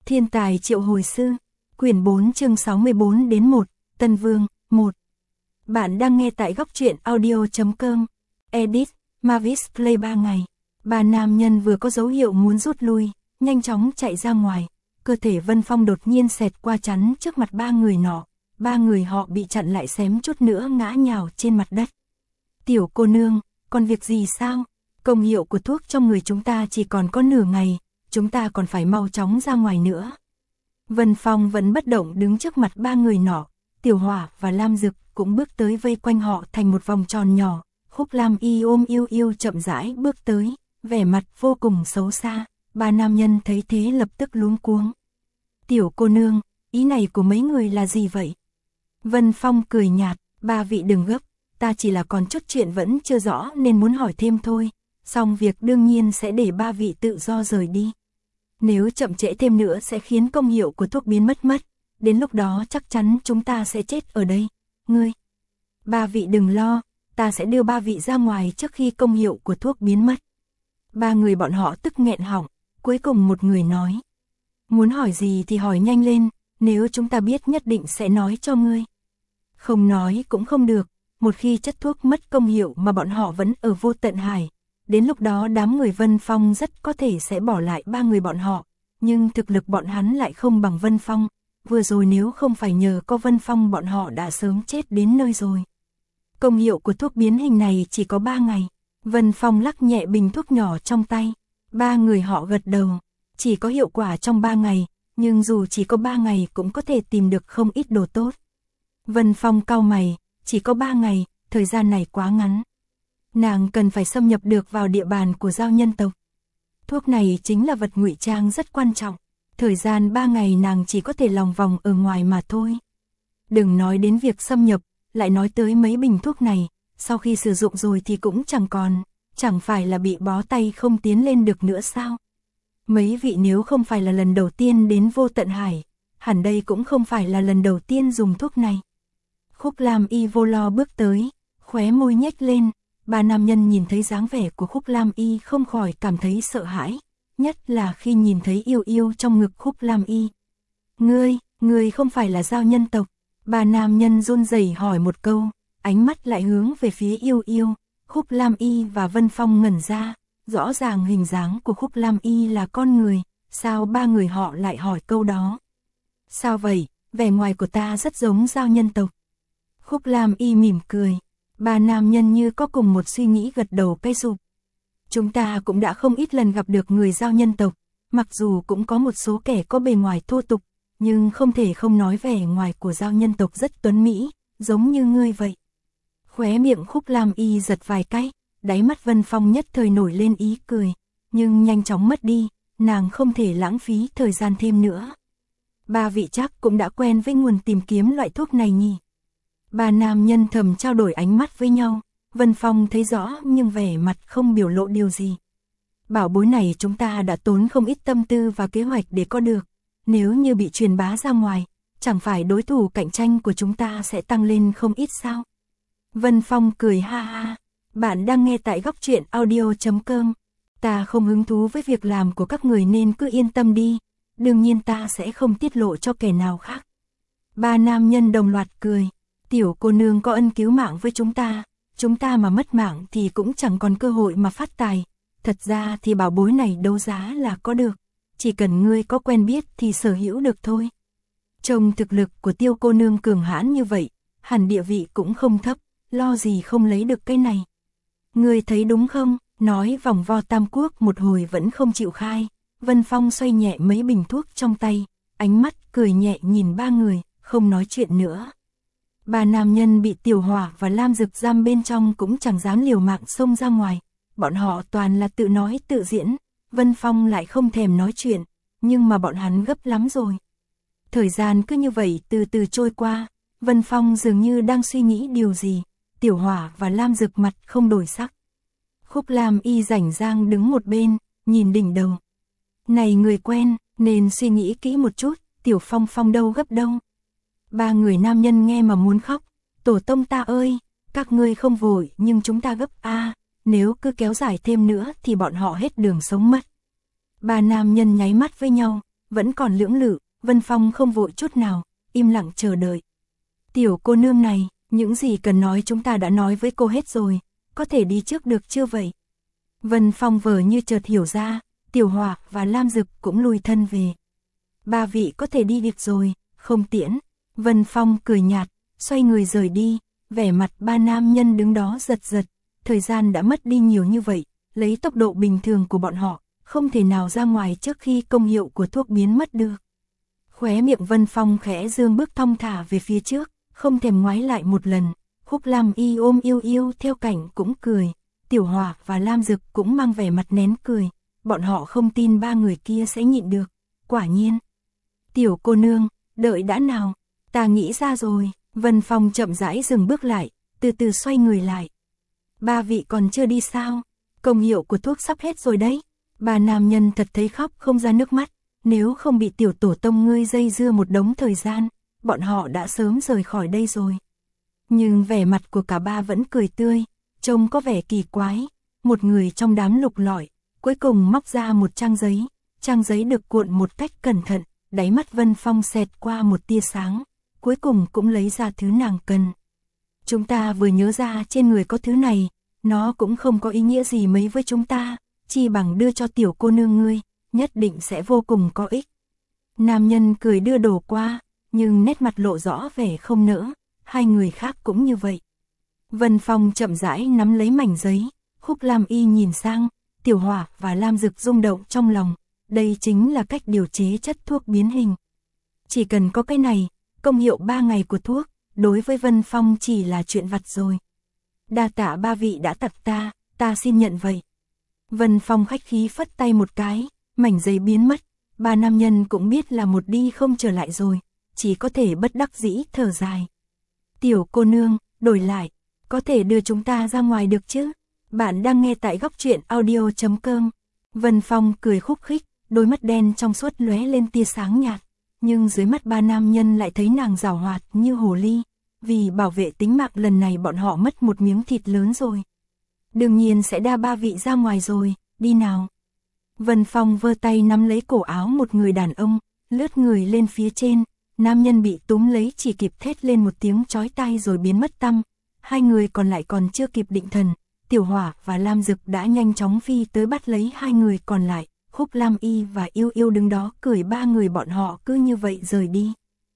Thiên tài triệu hồi sư, quyển 4 chương 64 đến 1, Tân Vương, 1. Bạn đang nghe tại góc truyện audio.com. Edit, Mavis Play 3 ngày. Ba nam nhân vừa có dấu hiệu muốn rút lui, nhanh chóng chạy ra ngoài. Cơ thể Vân Phong đột nhiên xẹt qua chắn trước mặt ba người nọ. Ba người họ bị chặn lại xém chút nữa ngã nhào trên mặt đất. Tiểu cô nương, còn việc gì sao? Công hiệu của thuốc trong người chúng ta chỉ còn có nửa ngày, chúng ta còn phải mau chóng ra ngoài nữa. Vân Phong vẫn bất động đứng trước mặt ba người nọ, Tiểu Hỏa và Lam Dực cũng bước tới vây quanh họ thành một vòng tròn nhỏ. Khúc Lam Y ôm Yêu Yêu chậm rãi bước tới, vẻ mặt vô cùng xấu xa. Ba nam nhân thấy thế lập tức luống cuống. Tiểu cô nương, ý này của mấy người là gì vậy? Vân Phong cười nhạt, ba vị đừng gấp, ta chỉ là còn chút chuyện vẫn chưa rõ nên muốn hỏi thêm thôi. Xong việc đương nhiên sẽ để ba vị tự do rời đi. Nếu chậm trễ thêm nữa sẽ khiến công hiệu của thuốc biến mất. Đến lúc đó chắc chắn chúng ta sẽ chết ở đây. Ngươi, ba vị đừng lo, ta sẽ đưa ba vị ra ngoài trước khi công hiệu của thuốc biến mất. Ba người bọn họ tức nghẹn họng, cuối cùng một người nói. Muốn hỏi gì thì hỏi nhanh lên, nếu chúng ta biết nhất định sẽ nói cho ngươi. Không nói cũng không được, một khi chất thuốc mất công hiệu mà bọn họ vẫn ở Vô Tận Hải. Đến lúc đó đám người Vân Phong rất có thể sẽ bỏ lại ba người bọn họ, nhưng thực lực bọn hắn lại không bằng Vân Phong. Vừa rồi nếu không phải nhờ có Vân Phong bọn họ đã sớm chết đến nơi rồi. Công hiệu của thuốc biến hình này chỉ có 3 ngày. Vân Phong lắc nhẹ bình thuốc nhỏ trong tay. Ba người họ gật đầu. Chỉ có hiệu quả trong 3 ngày, nhưng dù chỉ có 3 ngày cũng có thể tìm được không ít đồ tốt. Vân Phong cau mày, chỉ có 3 ngày, thời gian này quá ngắn. Nàng cần phải xâm nhập được vào địa bàn của giao nhân tộc. Thuốc này chính là vật ngụy trang rất quan trọng. Thời gian 3 ngày nàng chỉ có thể lòng vòng ở ngoài mà thôi. Đừng nói đến việc xâm nhập, lại nói tới mấy bình thuốc này, sau khi sử dụng rồi thì cũng chẳng còn, chẳng phải là bị bó tay không tiến lên được nữa sao? Mấy vị nếu không phải là lần đầu tiên đến Vô Tận Hải, hẳn đây cũng không phải là lần đầu tiên dùng thuốc này. Khúc Lam Y vô lo bước tới, khóe môi nhếch lên. Ba nam nhân nhìn thấy dáng vẻ của Khúc Lam Y không khỏi cảm thấy sợ hãi, nhất là khi nhìn thấy Yêu Yêu trong ngực Khúc Lam Y. Ngươi không phải là giao nhân tộc. Ba nam nhân run rẩy hỏi một câu, ánh mắt lại hướng về phía Yêu Yêu. Khúc Lam Y và Vân Phong ngẩn ra, rõ ràng hình dáng của Khúc Lam Y là con người, sao ba người họ lại hỏi câu đó? Sao vậy, vẻ ngoài của ta rất giống giao nhân tộc. Khúc Lam Y mỉm cười. Ba nam nhân như có cùng một suy nghĩ gật đầu cây sụp. Chúng ta cũng đã không ít lần gặp được người giao nhân tộc, mặc dù cũng có một số kẻ có bề ngoài thô tục, nhưng không thể không nói vẻ ngoài của giao nhân tộc rất tuấn mỹ, giống như ngươi vậy. Khóe miệng Khúc Lam Y giật vài cái, đáy mắt Vân Phong nhất thời nổi lên ý cười, nhưng nhanh chóng mất đi, nàng không thể lãng phí thời gian thêm nữa. Ba vị chắc cũng đã quen với nguồn tìm kiếm loại thuốc này nhỉ? Ba nam nhân thầm trao đổi ánh mắt với nhau, Vân Phong thấy rõ nhưng vẻ mặt không biểu lộ điều gì. Bảo bối này chúng ta đã tốn không ít tâm tư và kế hoạch để có được, nếu như bị truyền bá ra ngoài, chẳng phải đối thủ cạnh tranh của chúng ta sẽ tăng lên không ít sao? Vân Phong cười ha ha, bạn đang nghe tại góc truyện audio.com, ta không hứng thú với việc làm của các người nên cứ yên tâm đi, đương nhiên ta sẽ không tiết lộ cho kẻ nào khác. Ba nam nhân đồng loạt cười. Tiểu cô nương có ân cứu mạng với chúng ta mà mất mạng thì cũng chẳng còn cơ hội mà phát tài. Thật ra thì bảo bối này đấu giá là có được, chỉ cần ngươi có quen biết thì sở hữu được thôi. Trông thực lực của Tiêu cô nương cường hãn như vậy, hẳn địa vị cũng không thấp, lo gì không lấy được cái này. Ngươi thấy đúng không? Nói vòng vo tam quốc một hồi vẫn không chịu khai. Vân Phong xoay nhẹ mấy bình thuốc trong tay, ánh mắt cười nhẹ nhìn ba người, không nói chuyện nữa. Ba nam nhân bị Tiểu Hỏa và Lam Dực giam bên trong cũng chẳng dám liều mạng xông ra ngoài. Bọn họ toàn là tự nói tự diễn. Vân Phong lại không thèm nói chuyện, nhưng mà bọn hắn gấp lắm rồi. Thời gian cứ như vậy từ từ trôi qua. Vân Phong dường như đang suy nghĩ điều gì. Tiểu Hỏa và Lam Dực mặt không đổi sắc. Khúc Lam Y rảnh rang đứng một bên, nhìn đỉnh đầu. Này người quen, nên suy nghĩ kỹ một chút. Tiểu Phong Phong đâu gấp đâu. Ba người nam nhân nghe mà muốn khóc. Tổ tông ta ơi, các ngươi không vội nhưng chúng ta gấp nếu cứ kéo dài thêm nữa thì bọn họ hết đường sống mất. Ba nam nhân nháy mắt với nhau, vẫn còn lưỡng lự, Vân Phong không vội chút nào, im lặng chờ đợi. Tiểu cô nương này, những gì cần nói chúng ta đã nói với cô hết rồi, có thể đi trước được chưa vậy? Vân Phong vờ như chợt hiểu ra, Tiểu Hỏa và Lam Dực cũng lùi thân về. Ba vị có thể đi được rồi, không tiễn. Vân Phong cười nhạt, xoay người rời đi, vẻ mặt ba nam nhân đứng đó giật giật, thời gian đã mất đi nhiều như vậy, lấy tốc độ bình thường của bọn họ, không thể nào ra ngoài trước khi công hiệu của thuốc biến mất được. Khóe miệng Vân Phong khẽ dương bước thong thả về phía trước, không thèm ngoái lại một lần. Khúc Lam Y ôm Yêu Yêu theo cạnh cũng cười, Tiểu Hỏa và Lam Dực cũng mang vẻ mặt nén cười, bọn họ không tin ba người kia sẽ nhịn được. Quả nhiên. Tiểu cô nương, đợi đã nào, ta nghĩ ra rồi. Vân Phong chậm rãi dừng bước lại, từ từ xoay người lại. Ba vị còn chưa đi sao? Công hiệu của thuốc sắp hết rồi đấy. Ba nam nhân thật thấy khóc không ra nước mắt, nếu không bị tiểu tổ tông ngươi dây dưa một đống thời gian, bọn họ đã sớm rời khỏi đây rồi. Nhưng vẻ mặt của cả ba vẫn cười tươi, trông có vẻ kỳ quái. Một người trong đám lục lọi, cuối cùng móc ra một trang giấy được cuộn một cách cẩn thận, đáy mắt Vân Phong xẹt qua một tia sáng, cuối cùng cũng lấy ra thứ nàng cần. Chúng ta vừa nhớ ra trên người có thứ này, nó cũng không có ý nghĩa gì mấy với chúng ta, chi bằng đưa cho tiểu cô nương ngươi, nhất định sẽ vô cùng có ích. Nam nhân cười đưa đồ qua, nhưng nét mặt lộ rõ vẻ không nỡ, hai người khác cũng như vậy. Vân Phong chậm rãi nắm lấy mảnh giấy, Khúc Lam Y nhìn sang, Tiểu Hỏa và Lam Dực rung động trong lòng, đây chính là cách điều chế chất thuốc biến hình. Chỉ cần có cái này, công hiệu 3 ngày của thuốc, đối với Vân Phong chỉ là chuyện vặt rồi. Đa tạ ba vị đã tặng ta xin nhận vậy. Vân Phong khách khí phất tay một cái, mảnh giấy biến mất, ba nam nhân cũng biết là một đi không trở lại rồi, chỉ có thể bất đắc dĩ thở dài. Tiểu cô nương, đổi lại, có thể đưa chúng ta ra ngoài được chứ? Bạn đang nghe tại Góc Truyện Audio.com. Vân Phong cười khúc khích, đôi mắt đen trong suốt lóe lên tia sáng nhạt, nhưng dưới mắt ba nam nhân lại thấy nàng giảo hoạt như hồ ly, vì bảo vệ tính mạng lần này bọn họ mất một miếng thịt lớn rồi. Đương nhiên sẽ đa ba vị ra ngoài rồi, đi nào. Vân Phong vơ tay nắm lấy cổ áo một người đàn ông, lướt người lên phía trên, nam nhân bị túm lấy chỉ kịp thét lên một tiếng chói tai rồi biến mất tăm. Hai người còn lại còn chưa kịp định thần, Tiểu Hỏa và Lam Dực đã nhanh chóng phi tới bắt lấy hai người còn lại. Khúc Lam Y và Yêu Yêu đứng đó cười, ba người bọn họ cứ như vậy rời đi.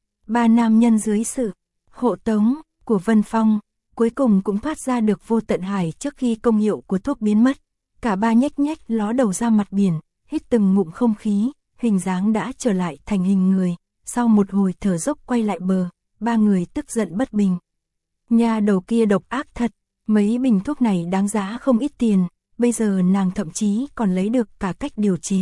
Ba nam nhân dưới sự hộ tống của Vân Phong, cuối cùng cũng thoát ra được Vô Tận Hải trước khi công hiệu của thuốc biến mất. Cả ba nhếch nhếch ló đầu ra mặt biển, hít từng ngụm không khí, hình dáng đã trở lại thành hình người. Sau một hồi thở dốc quay lại bờ, ba người tức giận bất bình. Nhà đầu kia độc ác thật, mấy bình thuốc này đáng giá không ít tiền, bây giờ nàng thậm chí còn lấy được cả cách điều chế.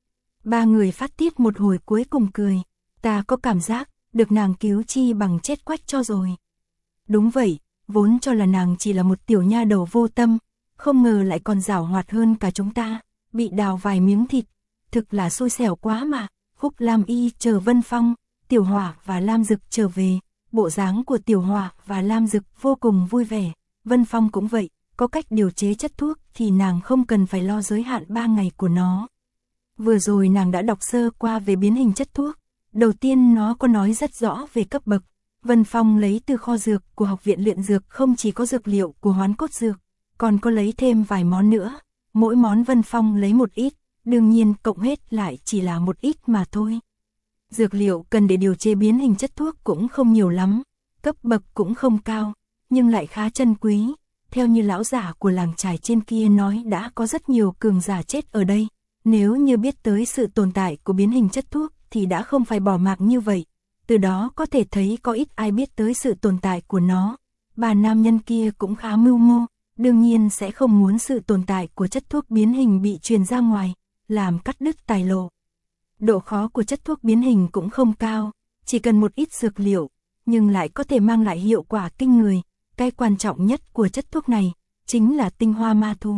Ba người phát tiết một hồi cuối cùng cười, ta có cảm giác, được nàng cứu chi bằng chết quách cho rồi. Đúng vậy, vốn cho là nàng chỉ là một tiểu nha đầu vô tâm, không ngờ lại còn giảo hoạt hơn cả chúng ta, bị đào vài miếng thịt, thực là xui xẻo quá mà. Khúc Lam Y chờ Vân Phong, Tiểu Hỏa và Lam Dực trở về, bộ dáng của Tiểu Hỏa và Lam Dực vô cùng vui vẻ, Vân Phong cũng vậy, có cách điều chế chất thuốc thì nàng không cần phải lo giới hạn 3 ngày của nó. Vừa rồi nàng đã đọc sơ qua về biến hình chất thuốc, đầu tiên nó có nói rất rõ về cấp bậc. Vân Phong lấy từ kho dược của học viện luyện dược không chỉ có dược liệu của Hoán Cốt Dược, còn có lấy thêm vài món nữa, mỗi món Vân Phong lấy một ít, đương nhiên cộng hết lại chỉ là một ít mà thôi. Dược liệu cần để điều chế biến hình chất thuốc cũng không nhiều lắm, cấp bậc cũng không cao, nhưng lại khá chân quý. Theo như lão giả của làng trài trên kia nói, đã có rất nhiều cường giả chết ở đây, nếu như biết tới sự tồn tại của biến hình chất thuốc thì đã không phải bỏ mặc như vậy. Từ đó có thể thấy có ít ai biết tới sự tồn tại của nó. Bà nam nhân kia cũng khá mưu mô, đương nhiên sẽ không muốn sự tồn tại của chất thuốc biến hình bị truyền ra ngoài, làm cắt đứt tài lộ. Độ khó của chất thuốc biến hình cũng không cao, chỉ cần một ít dược liệu, nhưng lại có thể mang lại hiệu quả kinh người. Cái quan trọng nhất của chất thuốc này chính là tinh hoa ma thú.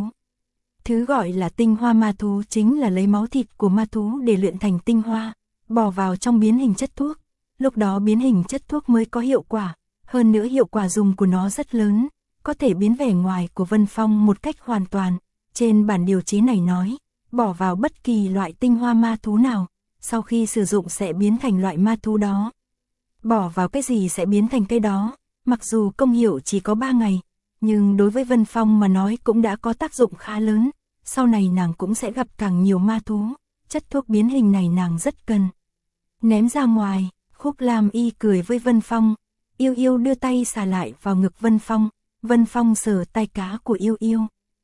Thứ gọi là tinh hoa ma thú chính là lấy máu thịt của ma thú để luyện thành tinh hoa, bỏ vào trong biến hình chất thuốc. Lúc đó biến hình chất thuốc mới có hiệu quả, hơn nữa hiệu quả dùng của nó rất lớn, có thể biến vẻ ngoài của Vân Phong một cách hoàn toàn. Trên bản điều chế này nói, bỏ vào bất kỳ loại tinh hoa ma thú nào, sau khi sử dụng sẽ biến thành loại ma thú đó. Bỏ vào cái gì sẽ biến thành cái đó, mặc dù công hiệu chỉ có 3 ngày, nhưng đối với Vân Phong mà nói cũng đã có tác dụng khá lớn, sau này nàng cũng sẽ gặp càng nhiều ma thú, chất thuốc biến hình này nàng rất cần. Ném ra ngoài, Khúc Lam Y cười với Vân Phong, Yêu Yêu đưa tay xà lại vào ngực Vân Phong sờ tay cá của Yêu Yêu.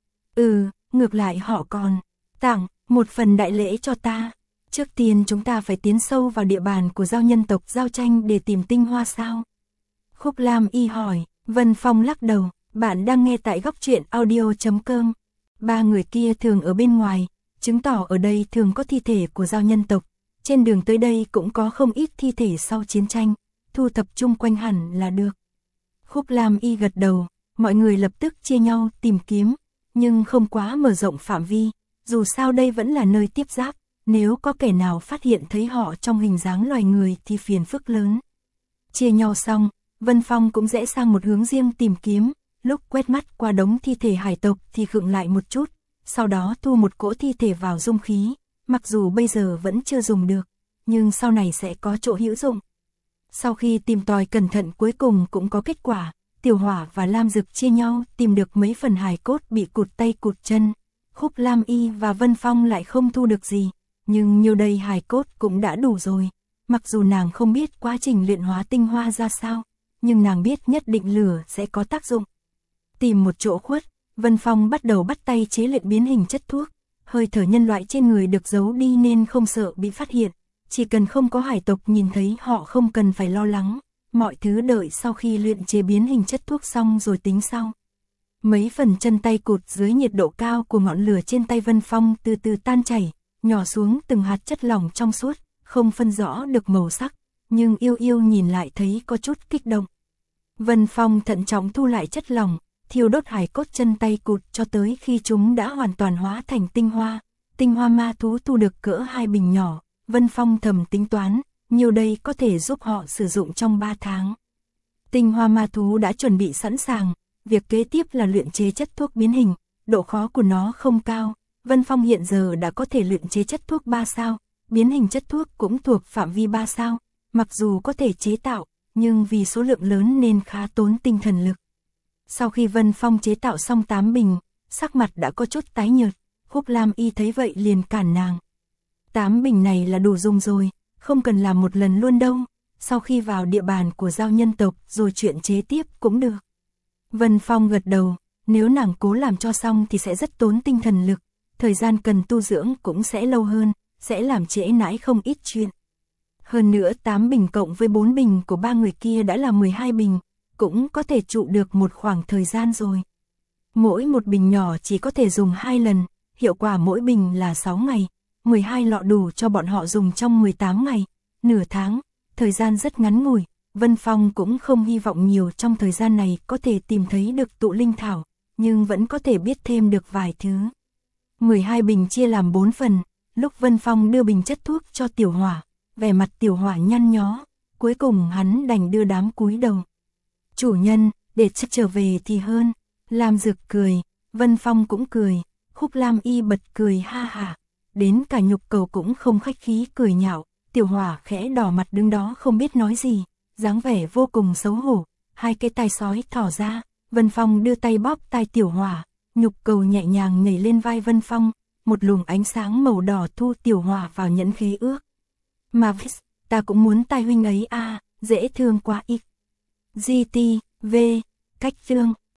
Ngược lại họ còn tặng một phần đại lễ cho ta. Trước tiên chúng ta phải tiến sâu vào địa bàn của giao nhân tộc Giao Tranh để tìm tinh hoa sao? Khúc Lam Y hỏi. Vân Phong lắc đầu. Bạn đang nghe tại góc truyện audio.com. 3 người kia thường ở bên ngoài, chứng tỏ ở đây thường có thi thể của giao nhân tộc. Trên đường tới đây cũng có không ít thi thể sau chiến tranh, thu thập chung quanh hẳn là được. Khúc Lam Y gật đầu, mọi người lập tức chia nhau tìm kiếm, nhưng không quá mở rộng phạm vi, dù sao đây vẫn là nơi tiếp giáp, nếu có kẻ nào phát hiện thấy họ trong hình dáng loài người thì phiền phức lớn. Chia nhau xong, Vân Phong cũng rẽ sang một hướng riêng tìm kiếm, lúc quét mắt qua đống thi thể hải tộc thì khựng lại một chút, sau đó thu một cỗ thi thể vào dung khí, mặc dù bây giờ vẫn chưa dùng được, nhưng sau này sẽ có chỗ hữu dụng. Sau khi tìm tòi cẩn thận cuối cùng cũng có kết quả, Tiểu Hỏa và Lam Dực chia nhau tìm được mấy phần hài cốt bị cụt tay cụt chân. Khúc Lam Y và Vân Phong lại không thu được gì, nhưng nhiêu đây hài cốt cũng đã đủ rồi. Mặc dù nàng không biết quá trình luyện hóa tinh hoa ra sao, nhưng nàng biết nhất định lửa sẽ có tác dụng. Tìm một chỗ khuất, Vân Phong bắt đầu bắt tay chế luyện biến hình chất thuốc. Hơi thở nhân loại trên người được giấu đi nên không sợ bị phát hiện. Chỉ cần không có hải tộc nhìn thấy họ không cần phải lo lắng. Mọi thứ đợi sau khi luyện chế biến hình chất thuốc xong rồi tính sau. Mấy phần chân tay cụt dưới nhiệt độ cao của ngọn lửa trên tay Vân Phong từ từ tan chảy, nhỏ xuống từng hạt chất lỏng trong suốt, không phân rõ được màu sắc, nhưng Yêu Yêu nhìn lại thấy có chút kích động. Vân Phong thận trọng thu lại chất lỏng, thiêu đốt hài cốt chân tay cụt cho tới khi chúng đã hoàn toàn hóa thành tinh hoa ma thú thu được cỡ 2 bình nhỏ. Vân Phong thầm tính toán, nhiều đây có thể giúp họ sử dụng trong 3 tháng. Tinh hoa ma thú đã chuẩn bị sẵn sàng, việc kế tiếp là luyện chế chất thuốc biến hình, độ khó của nó không cao. Vân Phong hiện giờ đã có thể luyện chế chất thuốc 3 sao, biến hình chất thuốc cũng thuộc phạm vi 3 sao, mặc dù có thể chế tạo, nhưng vì số lượng lớn nên khá tốn tinh thần lực. Sau khi Vân Phong chế tạo xong 8 bình, sắc mặt đã có chút tái nhợt, Khúc Lam Y thấy vậy liền cản nàng. 8 bình này là đủ dùng rồi, không cần làm một lần luôn đâu, sau khi vào địa bàn của giao nhân tộc rồi chuyện chế tiếp cũng được. Vân Phong gật đầu, nếu nàng cố làm cho xong thì sẽ rất tốn tinh thần lực, thời gian cần tu dưỡng cũng sẽ lâu hơn, sẽ làm trễ nải không ít chuyện. Hơn nữa 8 bình cộng với 4 bình của 3 người kia đã là 12 bình, cũng có thể trụ được một khoảng thời gian rồi. Mỗi một bình nhỏ chỉ có thể dùng 2 lần, hiệu quả mỗi bình là 6 ngày, 12 lọ đủ cho bọn họ dùng trong 18 ngày, nửa tháng, thời gian rất ngắn ngủi. Vân Phong cũng không hy vọng nhiều trong thời gian này có thể tìm thấy được tụ linh thảo, nhưng vẫn có thể biết thêm được vài thứ. 12 bình chia làm 4 phần, lúc Vân Phong đưa bình chất thuốc cho Tiểu Hỏa, vẻ mặt Tiểu Hỏa nhăn nhó, cuối cùng hắn đành đưa đám cúi đầu. Chủ nhân, để trở về thì hơn. Lam Dực cười, Vân Phong cũng cười, Khúc Lam Y bật cười ha hả, đến cả Nhục Cầu cũng không khách khí cười nhạo. Tiểu Hỏa khẽ đỏ mặt đứng đó không biết nói gì, dáng vẻ vô cùng xấu hổ, hai cái tai sói thỏ ra, Vân Phong đưa tay bóp tai Tiểu Hỏa, Nhục Cầu nhẹ nhàng nhảy lên vai Vân Phong, một luồng ánh sáng màu đỏ thu Tiểu Hỏa vào nhẫn khế ước. Mavis, ta cũng muốn tai huynh ấy à, dễ thương quá ít. GT, V, cách thương.